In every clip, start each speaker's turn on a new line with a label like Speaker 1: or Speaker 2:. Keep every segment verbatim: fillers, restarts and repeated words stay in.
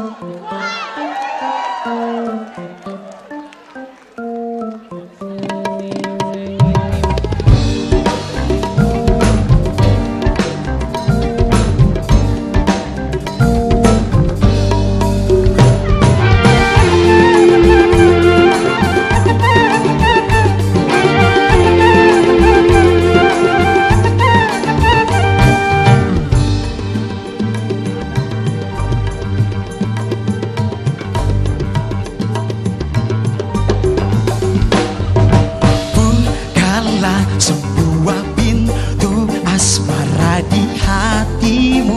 Speaker 1: Sebuah pintu asmara di hatimu,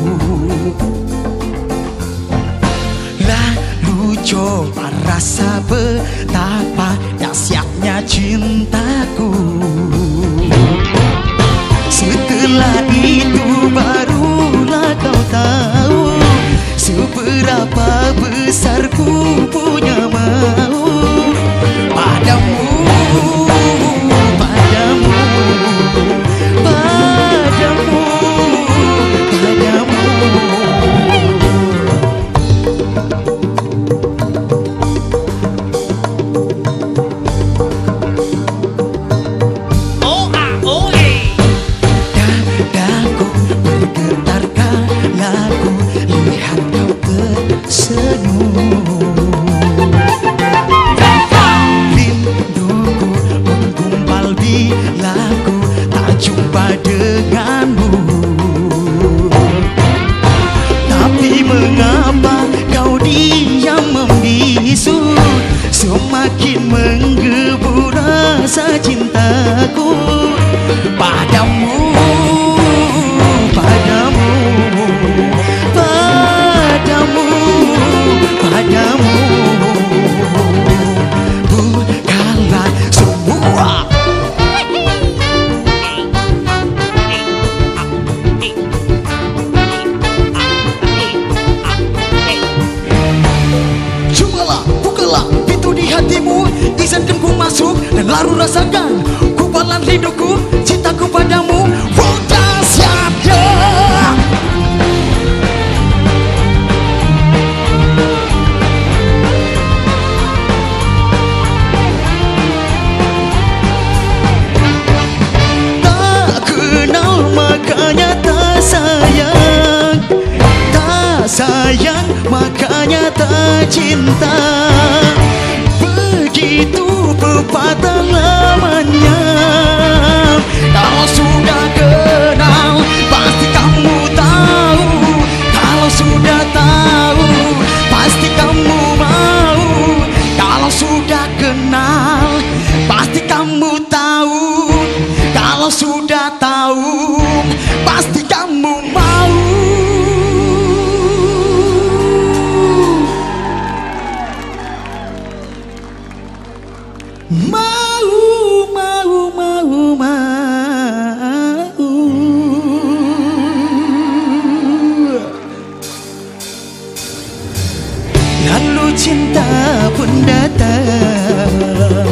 Speaker 1: lalu coba rasa betapa dahsyatnya cintaku. Setelah itu barulah kau tahu seberapa besar ku punya mau padamu. Semakin menggebu rasa cintaku padamu, padamu, padamu, padamu. Bukalah semua. Cobalah, bukalah pintu di hatimu, izinkan ku masuk dan lalu rasakan kubalan rinduku, cintaku padamu. Wow, dahsyatnya. Tak kenal makanya tak sayang, tak sayang makanya tak cinta. Begitu pepatah lamanya. Kalau sudah kenal pasti kamu tahu. Kalau sudah tahu pasti kamu mau. Kalau sudah kenal pasti kamu tahu. Kalau sudah tahu pasti kamu mau. Mau, mau, mau, mau. Lalu cinta pun datang.